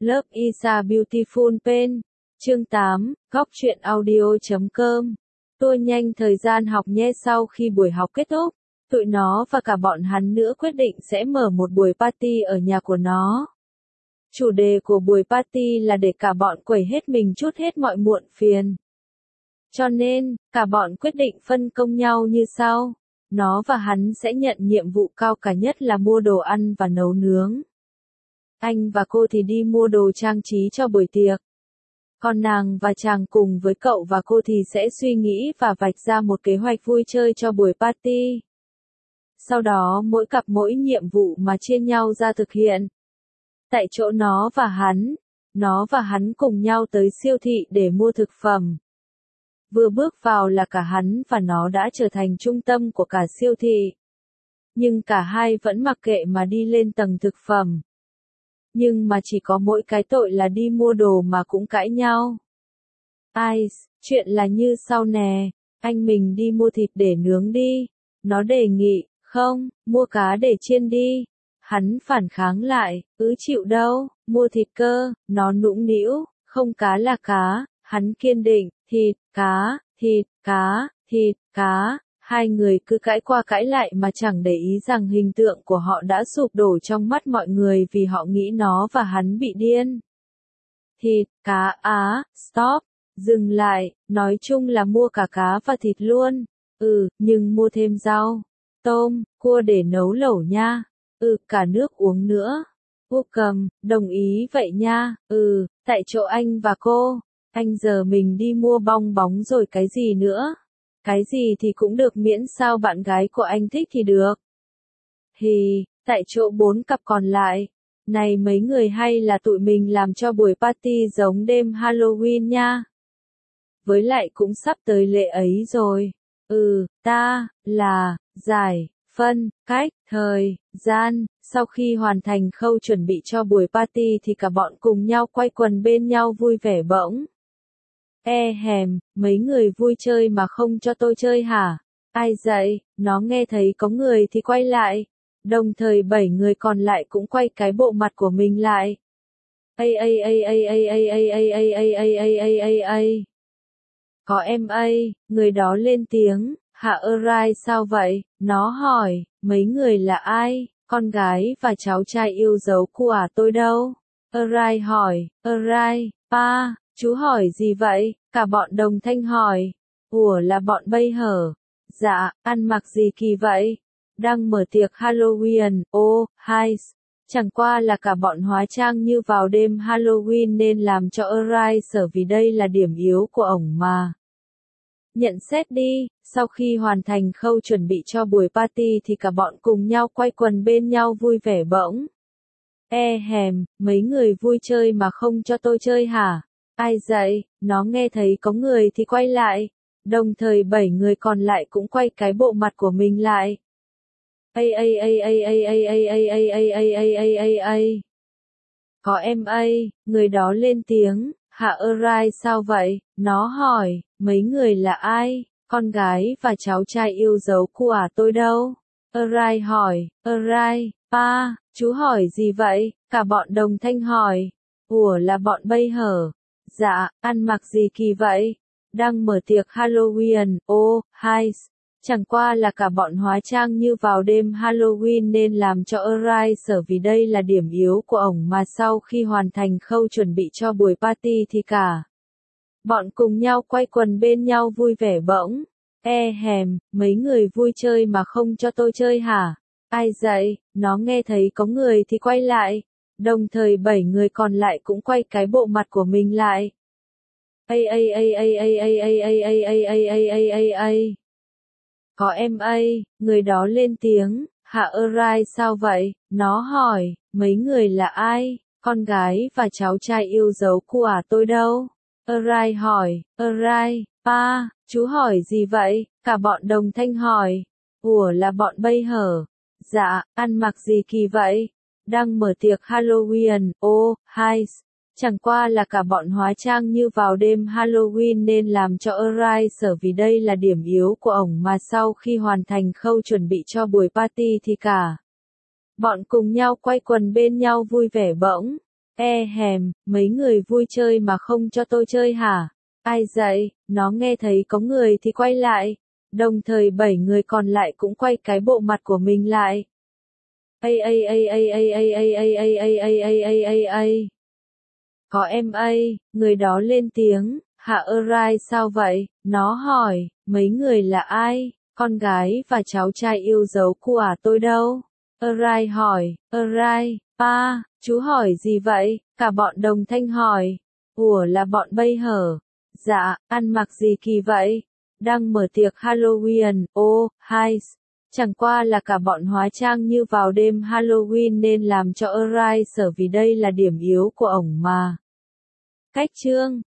Love is a beautiful pen. Chương 8, góc truyện audio.com. Tua nhanh thời gian học nhé. Sau khi buổi học kết thúc, tụi nó và cả bọn hắn nữa quyết định sẽ mở một buổi party ở nhà của nó. Chủ đề của buổi party là để cả bọn quẩy hết mình trút hết mọi muộn phiền. Cho nên, cả bọn quyết định phân công nhau như sau. Nó và hắn sẽ nhận nhiệm vụ cao cả nhất là mua đồ ăn và nấu nướng. Anh và cô thì đi mua đồ trang trí cho buổi tiệc. Còn nàng và chàng cùng với cậu và cô thì sẽ suy nghĩ và vạch ra một kế hoạch vui chơi cho buổi party. Sau đó mỗi cặp mỗi nhiệm vụ mà chia nhau ra thực hiện. Tại chỗ nó và hắn cùng nhau tới siêu thị để mua thực phẩm. Vừa bước vào là cả hắn và nó đã trở thành trung tâm của cả siêu thị. Nhưng cả hai vẫn mặc kệ mà đi lên tầng thực phẩm. Nhưng mà chỉ có mỗi cái tội là đi mua đồ mà cũng cãi nhau. Ice, chuyện là như sau nè, anh mình đi mua thịt để nướng đi. Nó đề nghị, không, mua cá để chiên đi. Hắn phản kháng lại, chịu đâu, mua thịt cơ, nó nũng nĩu, không cá là cá. Hắn kiên định, thịt, cá, thịt, cá, thịt, cá. Hai người cứ cãi qua cãi lại mà chẳng để ý rằng hình tượng của họ đã sụp đổ trong mắt mọi người vì họ nghĩ nó và hắn bị điên. Thịt, cá, stop, dừng lại, nói chung là mua cả cá và thịt luôn. Nhưng mua thêm rau, tôm, cua để nấu lẩu nha. Cả nước uống nữa. Cầm, đồng ý vậy nha. Tại chỗ anh và cô. Anh giờ mình đi mua bong bóng rồi cái gì nữa? Cái gì thì cũng được miễn sao bạn gái của anh thích thì được. Tại chỗ 4 cặp còn lại. Này mấy người hay là tụi mình làm cho buổi party giống đêm Halloween nha. Với lại cũng sắp tới lễ ấy rồi. Giải, phân, cách, thời, gian. Sau khi hoàn thành khâu chuẩn bị cho buổi party thì cả bọn cùng nhau quay quần bên nhau vui vẻ bỗng. Mấy người vui chơi mà không cho tôi chơi hả? Ai dậy? Nó nghe thấy có người thì quay lại. Đồng thời 7 người còn lại cũng quay cái bộ mặt của mình lại. Có em người đó lên tiếng, hả Arai sao vậy? Nó hỏi, mấy người là ai? Con gái và cháu trai yêu dấu của tôi đâu? Arai hỏi, Arai, pa. Chú hỏi gì vậy? Cả bọn đồng thanh hỏi. Là bọn bây hở. Dạ, ăn mặc gì kỳ vậy? Đang mở tiệc Halloween, chẳng qua là cả bọn hóa trang như vào đêm Halloween nên làm cho Arai sợ vì đây là điểm yếu của ổng mà. Nhận xét đi, sau khi hoàn thành khâu chuẩn bị cho buổi party thì cả bọn cùng nhau quay quần bên nhau vui vẻ bỗng. Mấy người vui chơi mà không cho tôi chơi hả? Ai dậy? Nó nghe thấy có người thì quay lại. Đồng thời 7 người còn lại cũng quay cái bộ mặt của mình lại. Có em người đó lên tiếng, hả Arai sao vậy? Nó hỏi, mấy người là ai? Con gái và cháu trai yêu dấu của tôi đâu? Arai hỏi, Arai, pa, chú hỏi gì vậy? Cả bọn đồng thanh hỏi. Là bọn bây hở. Dạ, ăn mặc gì kỳ vậy? Đang mở tiệc Halloween, chẳng qua là cả bọn hóa trang như vào đêm Halloween nên làm cho Arai sợ vì đây là điểm yếu của ổng mà sau khi hoàn thành khâu chuẩn bị cho buổi party thì cả bọn cùng nhau quay quần bên nhau vui vẻ bỗng. Mấy người vui chơi mà không cho tôi chơi hả? Ai dậy? Nó nghe thấy có người thì quay lại. Đồng thời 7 người còn lại cũng quay cái bộ mặt của mình lại. Có em người đó lên tiếng, hả Arai sao vậy? Nó hỏi, mấy người là ai? Con gái và cháu trai yêu dấu của tôi đâu? Arai hỏi, Arai, pa, chú hỏi gì vậy? Cả bọn đồng thanh hỏi. Là bọn bây hở. Dạ, ăn mặc gì kỳ vậy? Đang mở tiệc Halloween, chẳng qua là cả bọn hóa trang như vào đêm Halloween nên làm cho Arai sợ vì đây là điểm yếu của ổng mà sau khi hoàn thành khâu chuẩn bị cho buổi party thì cả bọn cùng nhau quay quần bên nhau vui vẻ bỗng. Mấy người vui chơi mà không cho tôi chơi hả? Ai dậy? Nó nghe thấy có người thì quay lại. Đồng thời 7 người còn lại cũng quay cái bộ mặt của mình lại. Có em A, người đó lên tiếng, Hạ Arai sao vậy? Nó hỏi, mấy người là ai? Con gái và cháu trai yêu dấu của tôi đâu? Arai hỏi, Arai, pa, chú hỏi gì vậy? Cả bọn đồng thanh hỏi. Ủa là bọn bây hở? Dạ, ăn mặc gì kỳ vậy? Đang mở tiệc Halloween, chẳng qua là cả bọn hóa trang như vào đêm Halloween nên làm cho Arai sợ vì đây là điểm yếu của ổng mà. Cách chương